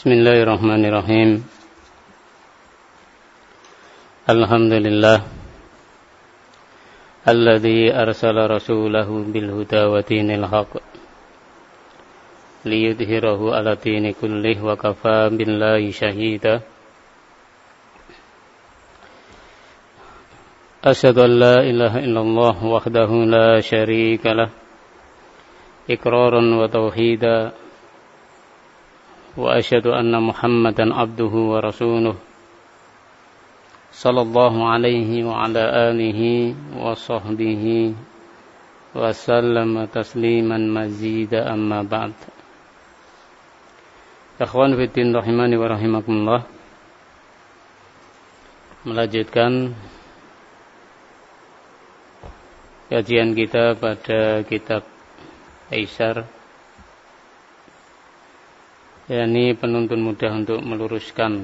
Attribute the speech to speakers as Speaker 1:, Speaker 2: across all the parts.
Speaker 1: Bismillahirrahmanirrahim. Alhamdulillah alladzi arsala rasulahu bil huda wa dinil haqq liyudhhirahu 'ala dini kullih wa kafaa billahi shahida. Asyhadu an la ilaha illallah wahdahu la syarika lah iqraran wa tauhida wa asyhadu anna Muhammadan abduhu wa rasuluh sallallahu alaihi wa ala alihi wa sahbihi wa sallama tasliman mazida amma ba'd. Ikhwan fiddin rahimani wa rahimakumullah. Melanjutkan kajian kita pada kitab Aisar, yakni penuntun mudah untuk meluruskan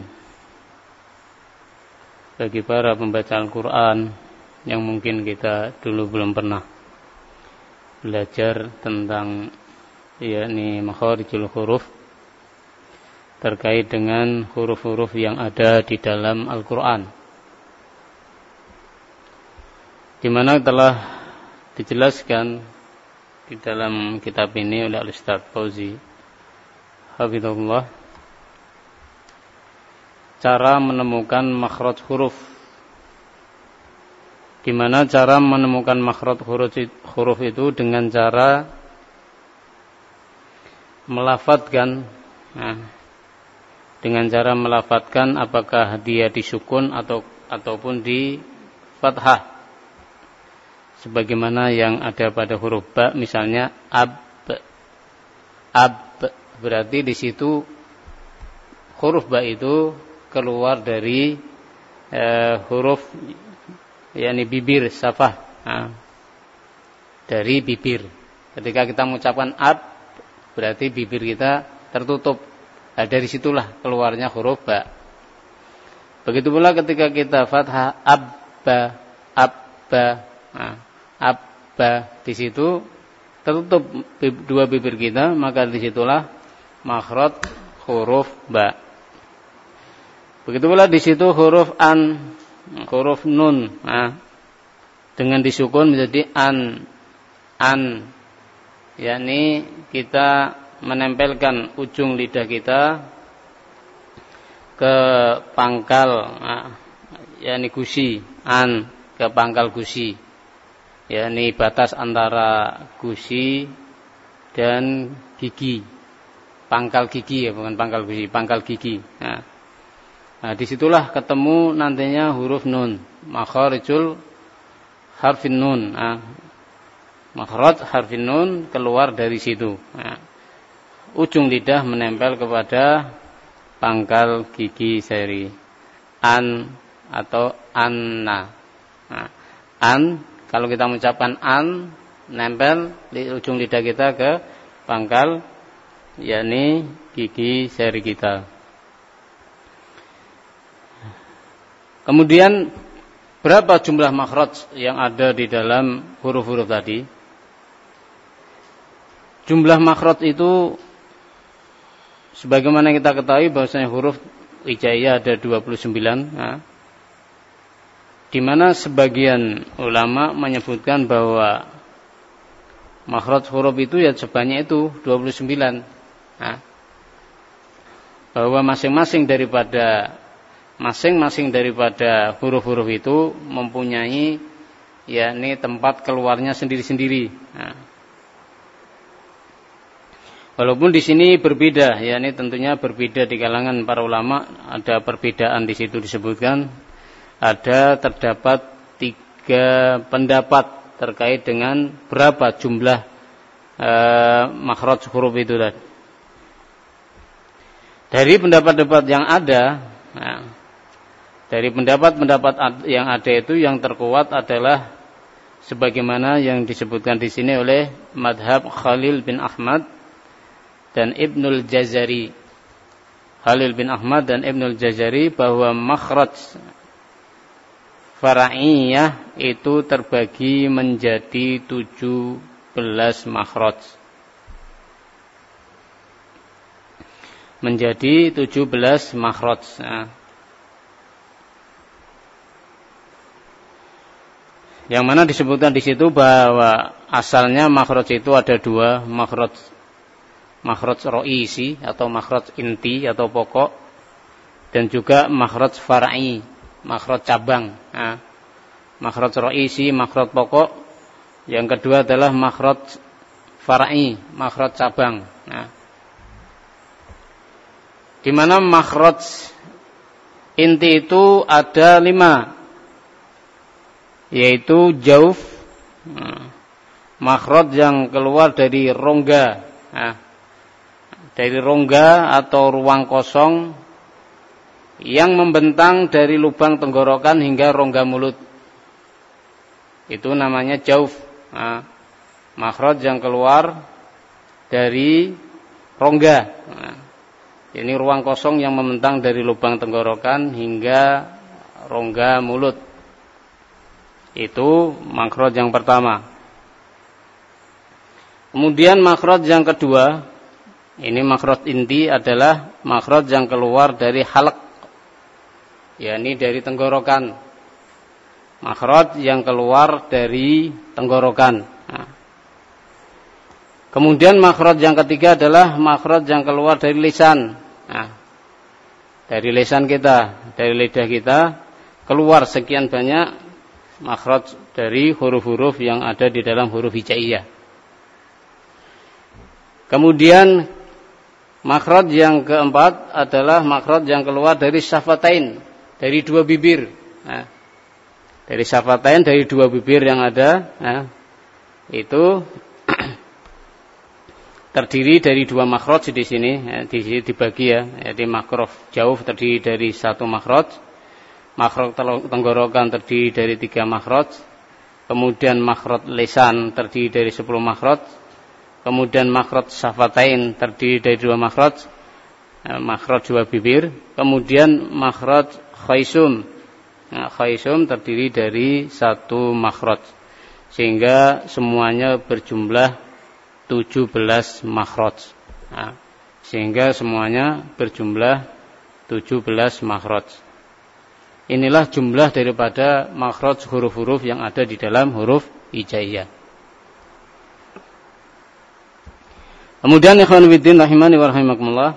Speaker 1: bagi para pembaca Al-Quran yang mungkin kita dulu belum pernah belajar tentang yakni makharijul huruf terkait dengan huruf-huruf yang ada di dalam Al-Quran, di mana telah dijelaskan di dalam kitab ini oleh Al-Ustaz Fauzi hafizahullah cara menemukan makhraj huruf, di mana cara menemukan makhraj huruf itu dengan cara melafadzkan, dengan cara melafadzkan apakah dia disukun ataupun di fathah, sebagaimana yang ada pada huruf ba, misalnya ab, berarti di situ huruf ba itu keluar dari huruf yakni bibir safah, dari bibir. Ketika kita mengucapkan ab, berarti bibir kita tertutup. Nah, dari situlah keluarnya huruf ba. Begitu pula ketika kita fathah abba, di situ tertutup dua bibir kita, maka disitulah makhraj huruf ba. Begitu pula di situ huruf an, huruf nun, dengan disukun menjadi an, yakni kita menempelkan ujung lidah kita ke pangkal, yakni gusi, an ke pangkal gusi, yakni batas antara gusi dan gigi, pangkal gigi ya, bukan pangkal gusi, pangkal gigi. Nah, disitulah ketemu nantinya huruf nun, makharijul harfin nun. Makhraj harfin nun keluar dari situ. Ujung lidah menempel kepada pangkal gigi seri. An atau anna. An, kalau kita mengucapkan an, nempel di ujung lidah kita ke pangkal, yakni gigi seri kita. Kemudian berapa jumlah makhraj yang ada di dalam huruf-huruf tadi? Jumlah makhraj itu sebagaimana kita ketahui bahwasanya huruf hijaiyah ada 29, di mana sebagian ulama menyebutkan bahwa makhraj huruf itu ya sebanyak itu 29. Bahwa masing-masing daripada huruf-huruf itu mempunyai yakni tempat keluarnya sendiri-sendiri. Walaupun di sini berbeda, yakni tentunya berbeda di kalangan para ulama, ada perbedaan di situ disebutkan, terdapat 3 pendapat terkait dengan berapa jumlah makhraj huruf itu tadi. Dari pendapat-pendapat yang ada, dari pendapat-pendapat yang ada itu yang terkuat adalah sebagaimana yang disebutkan di sini oleh madhab Khalil bin Ahmad dan Ibnul Jazari. Khalil bin Ahmad dan Ibnul Jazari bahwa makhraj fara'iyah itu terbagi menjadi 17 makhraj. menjadi 17 makhraj. Nah, yang mana disebutkan di situ bahwa asalnya makhraj itu ada dua, makhraj ra'isi atau makhraj inti atau pokok, dan juga makhraj far'i, makhraj cabang. Nah, makhraj ra'isi, makhraj pokok. Yang kedua adalah makhraj far'i, makhraj cabang. Nah, di mana makhraj inti itu ada 5, yaitu jauf, makhraj yang keluar dari rongga, dari rongga atau ruang kosong yang membentang dari lubang tenggorokan hingga rongga mulut. Itu namanya jauf. Makhraj yang keluar dari rongga. Ini ruang kosong yang membentang dari lubang tenggorokan hingga rongga mulut. Itu makhraj yang pertama. Kemudian makhraj yang kedua, ini makhraj inti, adalah makhraj yang keluar dari halq, yakni dari tenggorokan. Makhraj yang keluar dari tenggorokan. Nah. Kemudian makhraj yang ketiga adalah makhraj yang keluar dari lisan. Nah, dari lisan kita, dari lidah kita keluar sekian banyak makhraj dari huruf-huruf yang ada di dalam huruf hijaiyah. Kemudian makhraj yang keempat adalah makhraj yang keluar dari syafatain, dari dua bibir. Nah, dari syafatain, dari dua bibir yang ada, itu terdiri dari dua makhraj di sini, di sini dibagi ya. Jadi makhraj jauf terdiri dari satu makhraj, makhraj tenggorokan terdiri dari 3 makhraj, kemudian makhraj lisan terdiri dari 10 makhraj, kemudian makhraj syafatain terdiri dari 2 makhraj, makhraj dua bibir, kemudian makhraj khaisum. Nah, khaisum terdiri dari 1 makhraj, sehingga semuanya berjumlah 17 makhraj. Nah, sehingga semuanya berjumlah 17 makhraj. Inilah jumlah daripada makhraj huruf-huruf yang ada di dalam huruf hijaiyah. Kemudian ikhwan fillah rahimani wa rahimakumullah,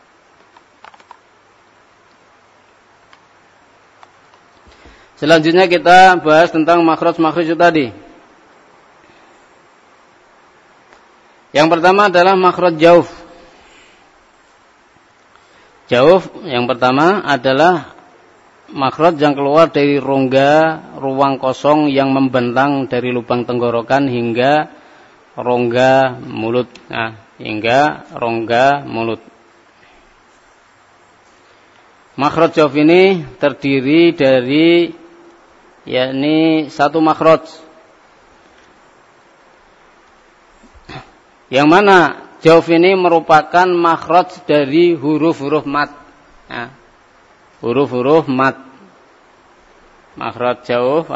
Speaker 1: selanjutnya kita bahas tentang makhraj-makhraj tadi. Yang pertama adalah makhraj jauf. Jauf yang pertama adalah makhraj yang keluar dari rongga ruang kosong yang membentang dari lubang tenggorokan hingga rongga mulut. Nah, hingga rongga mulut. Makhraj jauf ini terdiri dari yakni 1 makhraj, yang mana jauf ini merupakan makhraj dari huruf-huruf mat. Nah, huruf-huruf mat. Makhraj jauf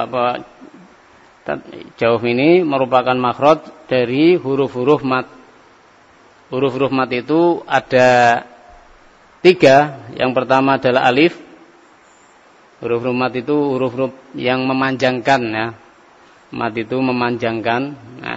Speaker 1: jauf ini merupakan makhraj dari huruf-huruf mat. Huruf-huruf mat itu ada 3. Yang pertama adalah alif. Huruf-huruf mat itu huruf-huruf yang memanjangkan ya. Mat itu memanjangkan. Nah,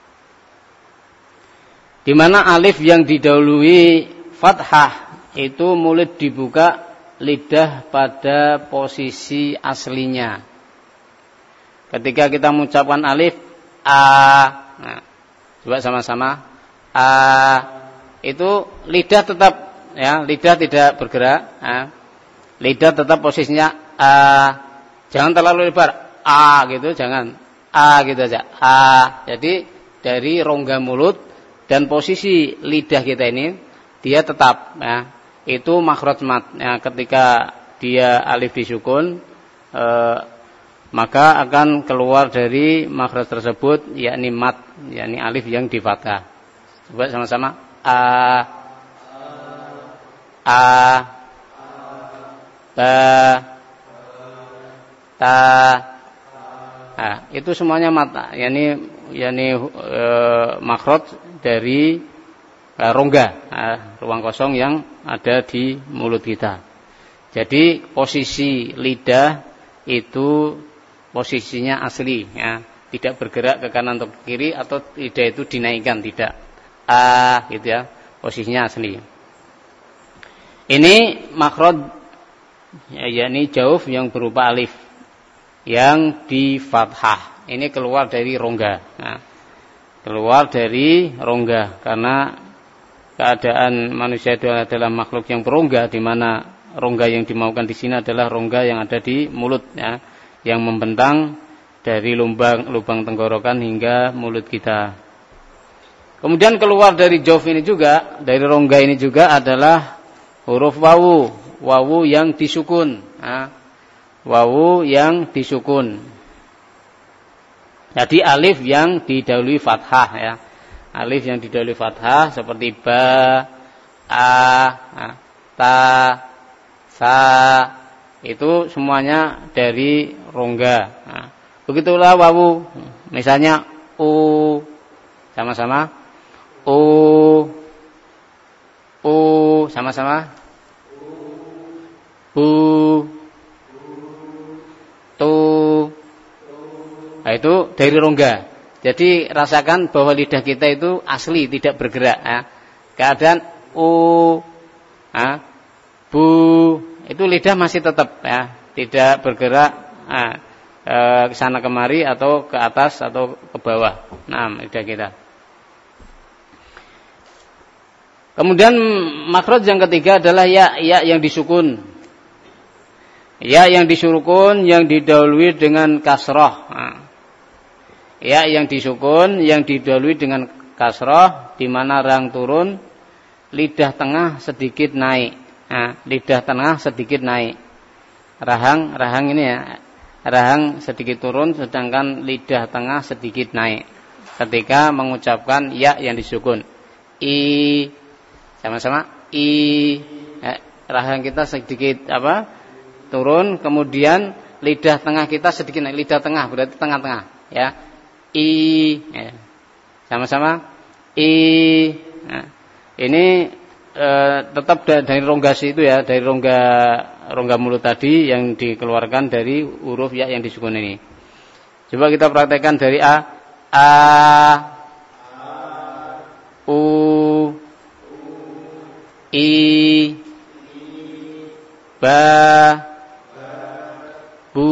Speaker 1: di mana alif yang didahului fathah itu mulut dibuka, lidah pada posisi aslinya. Ketika kita mengucapkan alif a, nah, coba sama-sama a, itu lidah tetap ya, lidah tidak bergerak. Nah, lidah tetap posisinya a, jangan terlalu lebar a gitu, jangan a gitu aja a. Jadi dari rongga mulut dan posisi lidah kita ini dia tetap ya, itu makhraj mat ya. Ketika dia alif disukun maka akan keluar dari makhraj tersebut yakni mat, yakni alif yang di fathah. Coba sama-sama a, ba, ta. Nah, itu semuanya mat, yakni makhraj dari rongga, ruang kosong yang ada di mulut kita. Jadi posisi lidah itu posisinya asli, ya, tidak bergerak ke kanan atau ke kiri atau lidah itu dinaikkan, tidak. Gitu ya, posisinya asli. Ini makhraj, yakni jauf yang berupa alif yang di fathah. Ini keluar dari rongga. Nah, keluar dari rongga karena keadaan manusia itu adalah makhluk yang berongga, di mana rongga yang dimaukan di sini adalah rongga yang ada di mulut, ya, yang membentang dari lubang tenggorokan hingga mulut kita. Kemudian keluar dari jauf ini juga, dari rongga ini juga adalah huruf wawu, wawu yang disukun, wawu yang disukun. Jadi alif yang didahului fathah, ya. Alif yang didahului fathah seperti ba, ta, sa, itu semuanya dari rongga. Nah, begitulah wawu. Misalnya u, sama-sama u, sama-sama bu, tu. Nah, itu dari rongga. Jadi rasakan bahwa lidah kita itu asli, tidak bergerak, ya. Keadaan u, bu, itu lidah masih tetap, ya, tidak bergerak ke sana kemari atau ke atas atau ke bawah. Nah, lidah kita. Kemudian makhraj yang ketiga adalah ya yang disukun. Ya yang disukun yang didahului dengan kasrah. Ya yang disukun yang didahului dengan kasrah, di mana rang turun, lidah tengah sedikit naik. Lidah tengah sedikit naik. Rahang ini, ya, rahang sedikit turun, sedangkan lidah tengah sedikit naik ketika mengucapkan ya yang disukun. I, sama-sama i, rahang kita sedikit turun, kemudian lidah tengah kita sedikit naik. Lidah tengah berarti tengah-tengah, ya. I, ya. Sama-sama i. Nah, ini tetap dari rongga itu, ya, dari rongga mulut tadi yang dikeluarkan dari huruf ya yang disukun ini. Coba kita praktekkan dari a, u, i, ba, bu,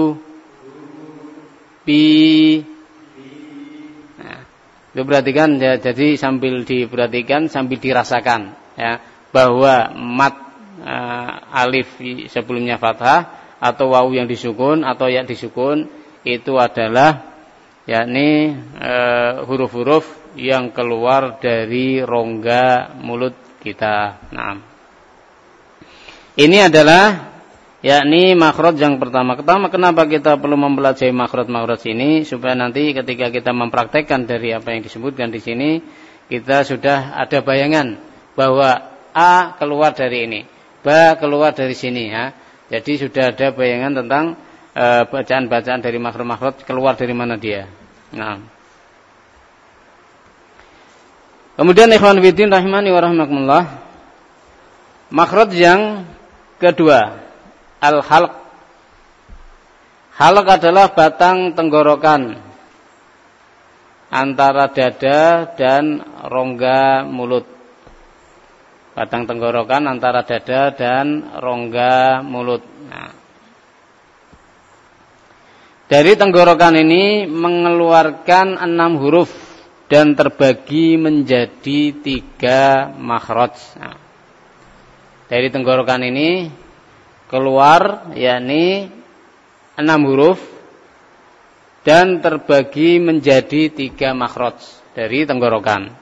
Speaker 1: bi. Nah, itu perhatikan, ya, jadi sambil diperhatikan sambil dirasakan, ya, bahwa mat alif sebelumnya fathah atau wawu yang disukun atau ya disukun itu adalah yakni huruf-huruf yang keluar dari rongga mulut kita. Nah, ini adalah yakni makhraj yang pertama. Kenapa kita perlu mempelajari makhraj ini? Supaya nanti ketika kita mempraktekkan dari apa yang disebutkan di sini, kita sudah ada bayangan bahwa a keluar dari ini, ba keluar dari sini, ya. Jadi sudah ada bayangan tentang bacaan-bacaan dari makhraj keluar dari mana dia. Nah. Kemudian ikhwan fillah rahimani wa rahimakumullah, makhraj yang kedua, al-halq. Halq adalah batang tenggorokan antara dada dan rongga mulut. Batang tenggorokan antara dada dan rongga mulut. Nah, dari tenggorokan ini mengeluarkan 6 huruf dan terbagi menjadi 3 makhraj. Nah, dari tenggorokan ini keluar yakni 6 huruf dan terbagi menjadi 3 makhraj dari tenggorokan.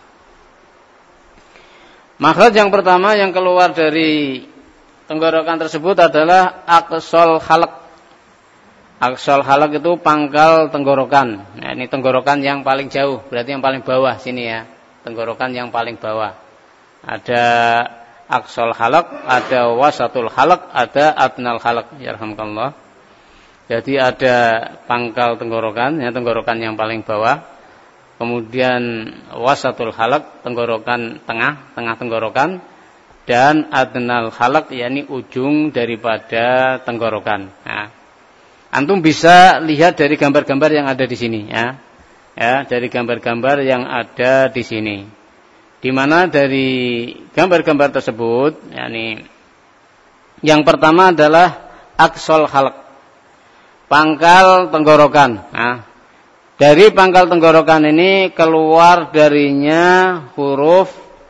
Speaker 1: Makhraj yang pertama yang keluar dari tenggorokan tersebut adalah aqsal halq. Aqsal halq itu pangkal tenggorokan. Nah, ini tenggorokan yang paling jauh, berarti yang paling bawah sini, ya. Tenggorokan yang paling bawah. Ada aqsal halq, ada wasatul halq, ada adnal halq. Yarhamkallah. Jadi ada pangkal tenggorokan, ya, tenggorokan yang paling bawah. kemudian wasatul halaq, tenggorokan tengah tenggorokan, dan adnal halaq, yakni ujung daripada tenggorokan. Nah, antum bisa lihat dari gambar-gambar yang ada di sini, ya, dari gambar-gambar yang ada di sini. Di mana dari gambar-gambar tersebut, yakni yang pertama adalah aqsal halq, pangkal tenggorokan. Nah, dari pangkal tenggorokan ini keluar darinya huruf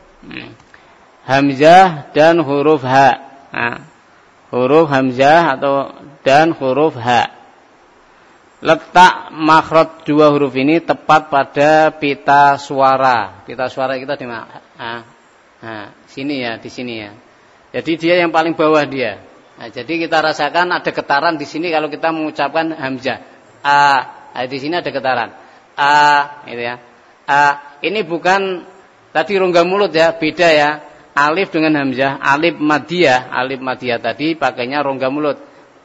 Speaker 1: hamzah dan huruf ha. Nah, huruf hamzah dan huruf ha. Letak makhraj dua huruf ini tepat pada pita suara. Pita suara kita di mana? Sini ya, di sini ya. Jadi dia yang paling bawah dia. Nah, jadi kita rasakan ada getaran di sini kalau kita mengucapkan hamzah. Di sini ada getaran. Gitu ya. Ini bukan tadi rongga mulut ya, beda ya. Alif dengan hamzah, alif madiyah tadi pakainya rongga mulut.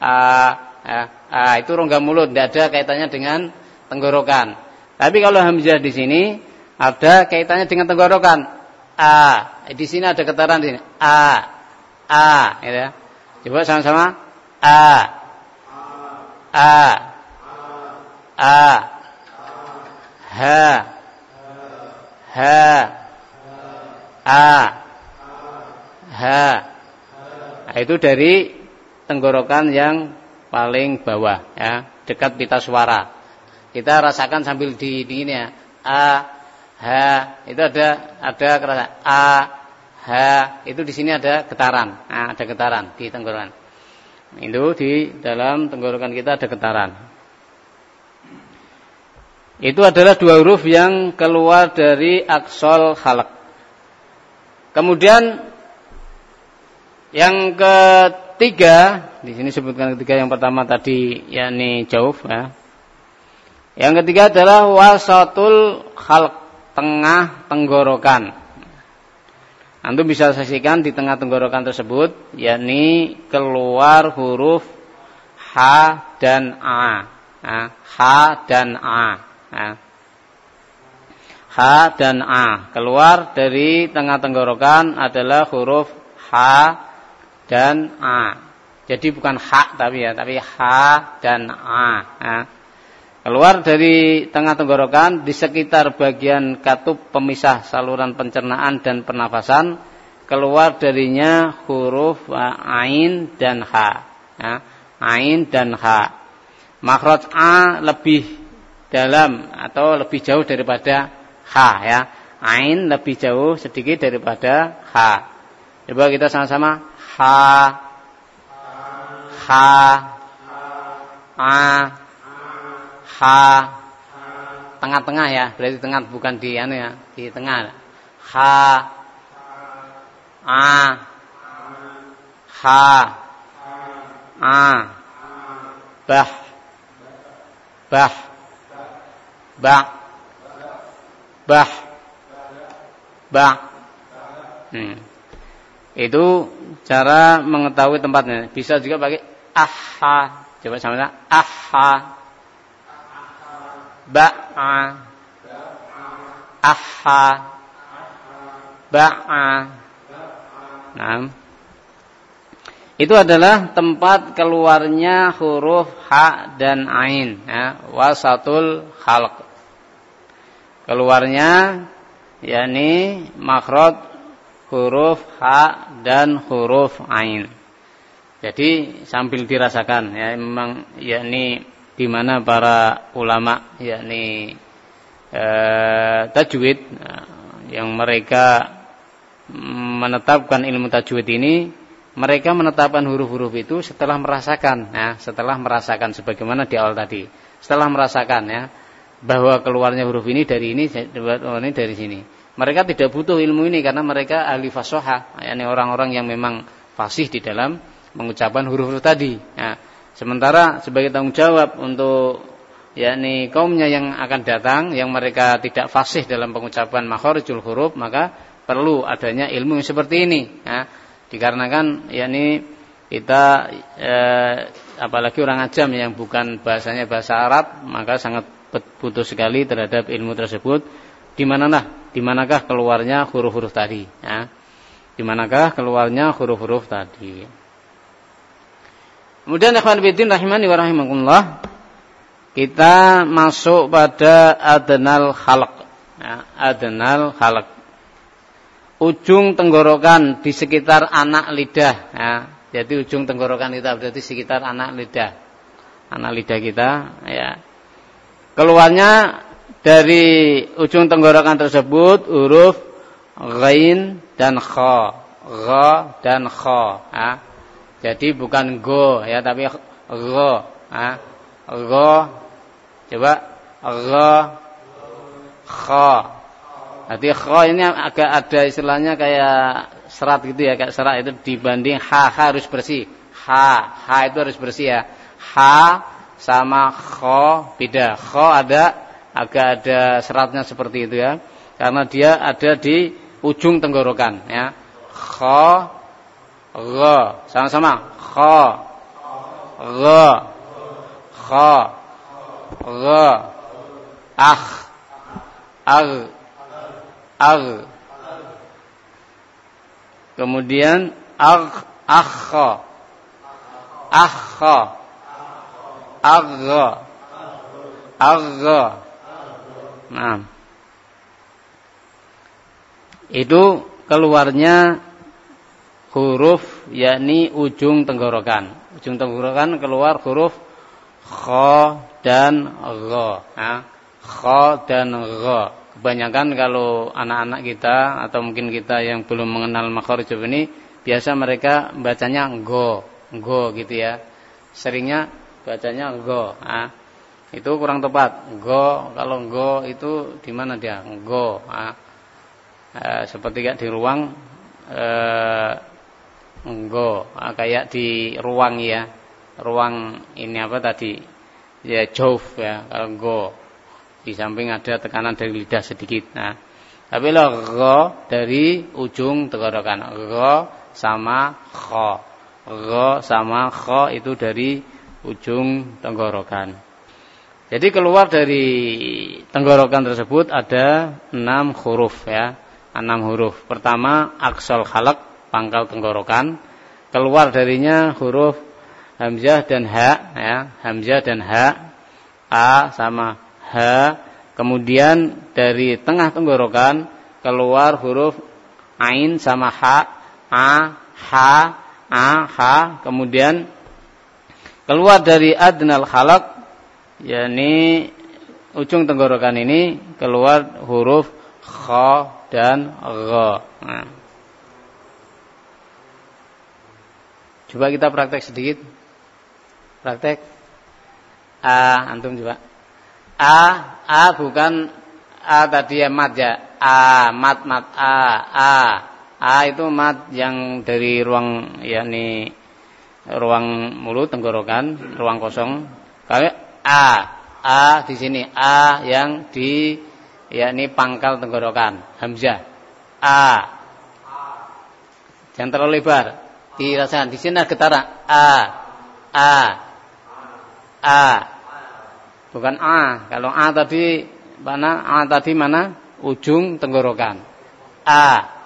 Speaker 1: Itu rongga mulut, tidak ada kaitannya dengan tenggorokan. Tapi kalau hamzah di sini ada kaitannya dengan tenggorokan. Di sini ada getaran di sini. Gitu ya. Coba sama-sama. Nah, itu dari tenggorokan yang paling bawah, ya, dekat pita suara. Kita rasakan sambil di ini ya. Itu ada kerasa. Itu di sini ada getaran. Nah, ada getaran di tenggorokan. Itu di dalam tenggorokan kita ada getaran. Itu adalah dua huruf yang keluar dari aqsal halq. Kemudian yang ketiga, di sini sebutkan ketiga, yang pertama tadi yakni jauf, ya. Yang ketiga adalah wasatul halq, tengah tenggorokan. Antum bisa saksikan di tengah tenggorokan tersebut, yakni keluar huruf ha dan a. Ha dan a. Ha dan a. Keluar dari tengah tenggorokan adalah huruf ha dan a. Jadi bukan ha tapi ha dan a. Keluar dari tengah tenggorokan di sekitar bagian katup pemisah saluran pencernaan dan pernafasan, keluar darinya huruf ain dan ha. Ain dan ha. Makhraj a lebih dalam atau lebih jauh daripada ha, ya. Ain lebih jauh sedikit daripada ha. Coba kita sama-sama. Ha, a, ha, tengah-tengah ya, berarti tengah bukan di anu ya, di tengah. Ha, a, bah, Itu cara mengetahui tempatnya. Bisa juga pakai aha. Coba sama-sama. Aha, ba'a, aha, ba'a. Nah, itu adalah tempat keluarnya huruf ha dan ain, ya, wasatul halq. Keluarnya yakni makhraj huruf ha dan huruf ain. Jadi sambil dirasakan, ya, memang yakni di mana para ulama yakni tajwid yang mereka menetapkan ilmu tajwid ini, mereka menetapkan huruf-huruf itu setelah merasakan, ya, setelah merasakan sebagaimana di awal tadi, setelah merasakan, ya, bahwa keluarnya huruf ini dari dari sini. Mereka tidak butuh ilmu ini karena mereka ahli fashoha, yakni orang-orang yang memang fasih di dalam mengucapkan huruf-huruf tadi. Ya. Sementara sebagai tanggung jawab untuk yakni kaumnya yang akan datang, yang mereka tidak fasih dalam pengucapan makharijul huruf, maka perlu adanya ilmu yang seperti ini. Ya. Dikarenakan yakni kita apalagi orang ajam yang bukan bahasanya bahasa Arab, maka sangat putus sekali terhadap ilmu tersebut. Di manakah keluarnya huruf-huruf tadi? Ya. Di manakah keluarnya huruf-huruf tadi? Kemudian ikhwan fillah rahimani wa rahimakumullah, kita masuk pada adnal khalq. Ya, adnal khalq. Ujung tenggorokan di sekitar anak lidah. Ya. Jadi ujung tenggorokan kita berarti sekitar anak lidah. Anak lidah kita, ya. Keluarnya dari ujung tenggorokan tersebut huruf ghain dan kha. Gha dan kha. Ya. Jadi bukan go ya, tapi gha. Ya. Gha. Coba gha kha. Jadi kha ini agak ada istilahnya kayak serat gitu ya, kayak serat itu dibanding ha harus bersih. Ha itu harus bersih ya. Ha sama kha beda. Kha agak ada seratnya seperti itu ya. Karena dia ada di ujung tenggorokan ya. Kha gha sama-sama. Kha gha kha gha ag. Kemudian akha agha. Nah, itu keluarnya huruf yakni ujung tenggorokan. Ujung tenggorokan keluar huruf kha dan gha. Nah, kha dan gha. Kebanyakan kalau anak-anak kita atau mungkin kita yang belum mengenal makhraj ini, biasa mereka bacanya go gitu ya. Seringnya bacanya go. Nah, itu kurang tepat. Go, kalau go itu di mana dia? Go. Nah, seperti kayak di ruang go. Nah, kayak di ruang ya. Ruang ini apa tadi? Ya jauf ya, kalau go. Di samping ada tekanan dari lidah sedikit. Nah, tapi gha dari ujung tenggorokan. Gha sama kha. Gha sama kha itu dari ujung tenggorokan. Jadi keluar dari tenggorokan tersebut ada 6 huruf ya. 6 huruf. Pertama aqsal khalq, pangkal tenggorokan. Keluar darinya huruf hamzah dan ha ya. Hamzah dan ha. A sama ha. Kemudian dari tengah tenggorokan keluar huruf ain sama ha. Ha. Kemudian keluar dari adnal khalq, yakni ujung tenggorokan ini keluar huruf kha dan gha. Nah. Coba kita praktek sedikit. Praktek. Antum coba. A bukan A tadi ya mat ya. Mat A itu mat yang dari ruang yakni ruang mulut tenggorokan, ruang kosong. Kalau A di sini A yang di yakni pangkal tenggorokan, hamzah. Jangan terlalu lebar. Dirasakan di sini ada getaran. Bukan A. Kalau A tadi mana? A tadi mana? Ujung tenggorokan. Ha.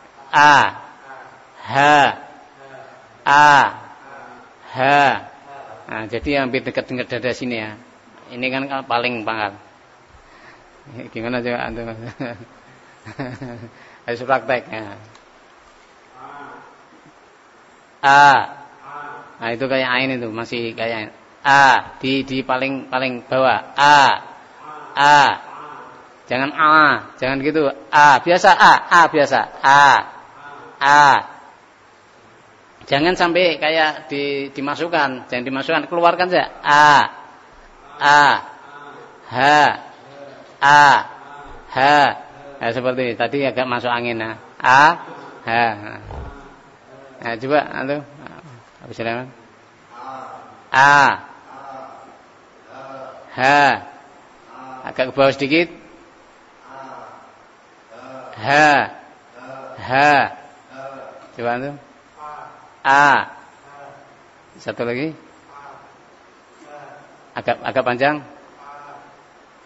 Speaker 1: Nah, jadi hampir dekat dada sini ya. Ini kan paling pangkal. Gimana coba antum? Harus praktek ya. Nah, itu kayak ain itu, masih kayak di paling bawah. Jangan jangan gitu. Biasa biasa. Jangan sampai kayak dimasukkan, jangan dimasukkan, keluarkan saja. Ha. Nah, seperti ini. Tadi agak masuk angin. Nah. Nah, coba antum. Habis ini. Agak ke bawah sedikit. Coba antum. Satu lagi. Agak panjang.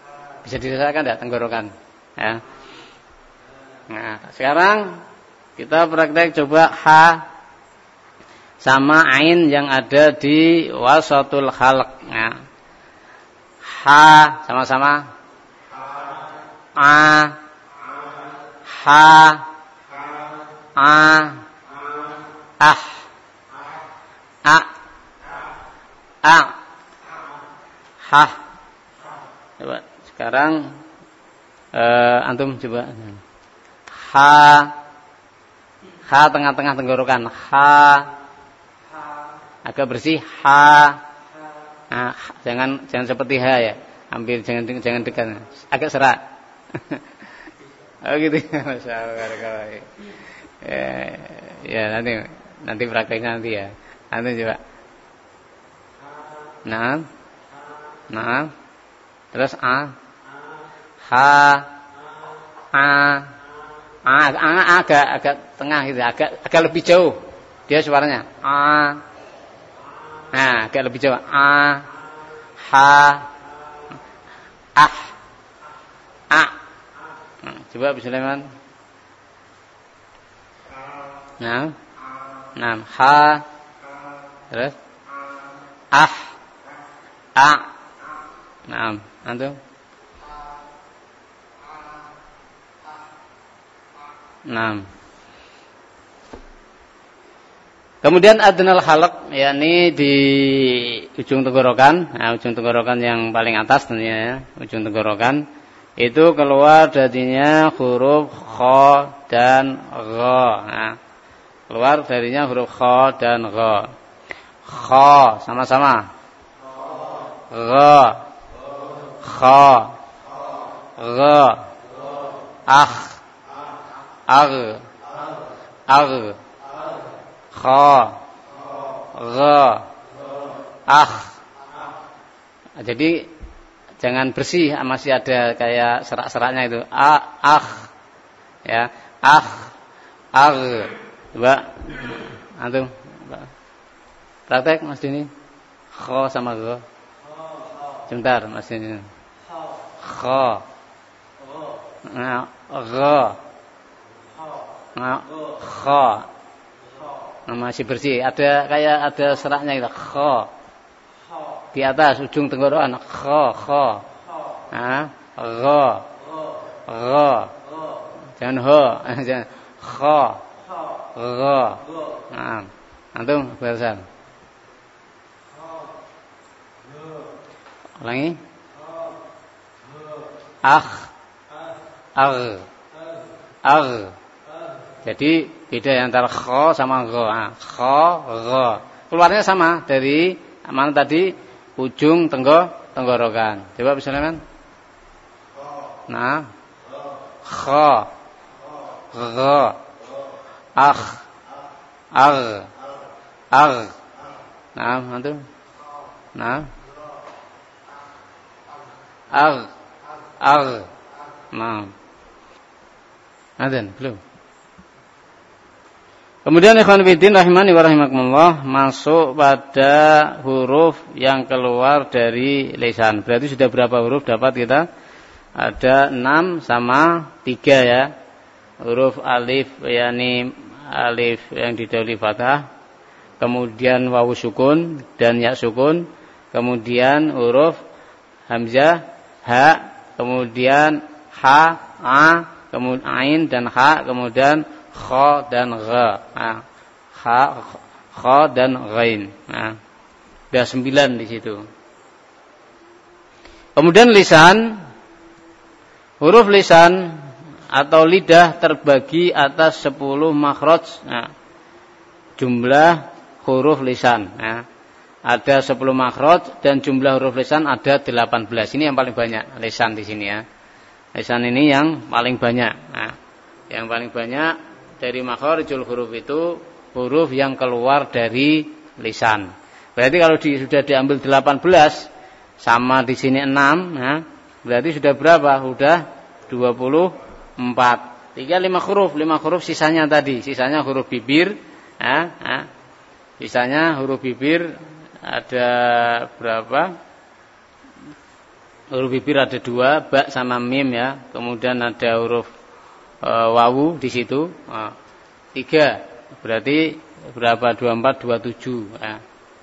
Speaker 1: Bisa dirasakan enggak tenggorokan? Ya. Nah, sekarang kita praktek coba ha sama ain yang ada di wasatul khalq. Nah, ha sama-sama. A, ha, a, ah, a, ha. Coba sekarang antum coba. Ha tengah-tengah tenggorokan. Ha agak bersih. Ha. Nah, jangan seperti ha ya. Hampir jangan dekat. Agak serak. Oh gitu. Masyaallah. Ya nanti prakteknya nanti ya. Nanti coba. Nah. Terus a. Ha. Agak tengah gitu. Agak lebih jauh. Dia suaranya. A. Nah, agak lebih jauh. A. Ha. Ah. A. Nah, coba Bismillah. Nah. Ha. Terus ah. A. Nah, antum. Nah. Kemudian adnal halq, yakni di ujung tenggorokan, ujung tenggorokan yang paling atas tentunya ya, ujung tenggorokan itu keluar darinya huruf kha dan gha. Nah, keluar darinya huruf kha dan gha. Kha sama-sama. Gha. Kha. Gha. Akh. Agh. Kha. Gha. Akh. Jadi jangan bersih, masih ada kayak serak-seraknya itu. Akh. Ya, akh. Agh. Coba antum praktek Mas Dini. Kha sama gha. Sebentar Mas Dini. Kha. Nah, gha. Nah, kha. Nah, masih bersih. Ada seraknya gitu. Kha. Di atas ujung tenggorokan. Kha. Nah, gha. Gha. Jangan ho. Jangan kha. Gha. Nah, antum barisan. Ulangi. Agh. Jadi beda antara kha sama gha. Kha, gha. Keluarnya sama dari mana tadi? Ujung tenggorokan. Coba bismillah. Nah. Kha. Gha. Akh. Agh. Nah, antum. Nah. Agh. Nah. Adan, belum. Kemudian ikhwan fillah rahimani wa rahimakumullah, masuk pada huruf yang keluar dari lisan. Berarti sudah berapa huruf dapat kita? Ada 6 sama 3 ya. Huruf alif, yakni alif yang didahului fathah. Kemudian wawu sukun dan ya sukun. Kemudian huruf hamzah, ha, kemudian ha, a, kemudian ain dan ha, kemudian kha dan gha. Nah, kha dan ghain. Nah, ada 9 di situ. Kemudian lisan, huruf lisan atau lidah terbagi atas 10 makhraj. Nah, jumlah huruf lisan. Nah, ada 10 makhraj dan jumlah huruf lisan ada 18. Ini yang paling banyak lisan di sini ya. Lisan ini yang paling banyak. Nah, yang paling banyak dari makharijul huruf itu huruf yang keluar dari lisan. Berarti kalau sudah diambil 18 sama di sini 6, nah, berarti sudah berapa? Sudah 24. Tinggal 5 huruf sisanya tadi, sisanya huruf bibir. Nah, sisanya huruf bibir ada berapa? Huruf bibir ada 2, ba sama mim ya. Kemudian ada huruf wawu di situ. 3. Berarti berapa? 24, 27 ya.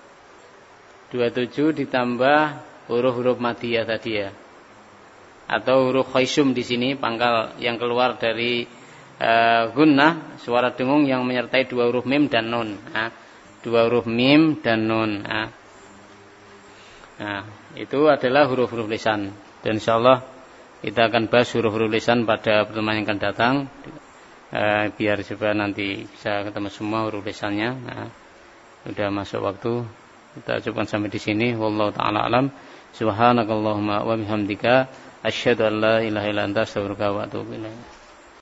Speaker 1: 27 ditambah huruf-huruf madiyah tadi ya. Atau huruf khaisum di sini, pangkal yang keluar dari gunnah, suara dengung yang menyertai 2 huruf mim dan nun. 2 huruf mim dan nun. Nah, itu adalah huruf-huruf lisan. Dan insyaallah kita akan bahas huruf-huruf lisan pada pertemuan yang akan datang. Biar supaya nanti bisa ketemu semua huruf lisannya. Sudah masuk waktu. Kita cukupkan sampai di sini. Wallahu taala alam. Subhanakallahumma wa bihamdika asyhadu an la ilaha illa anta astaghfiruka wa atubu ilaik.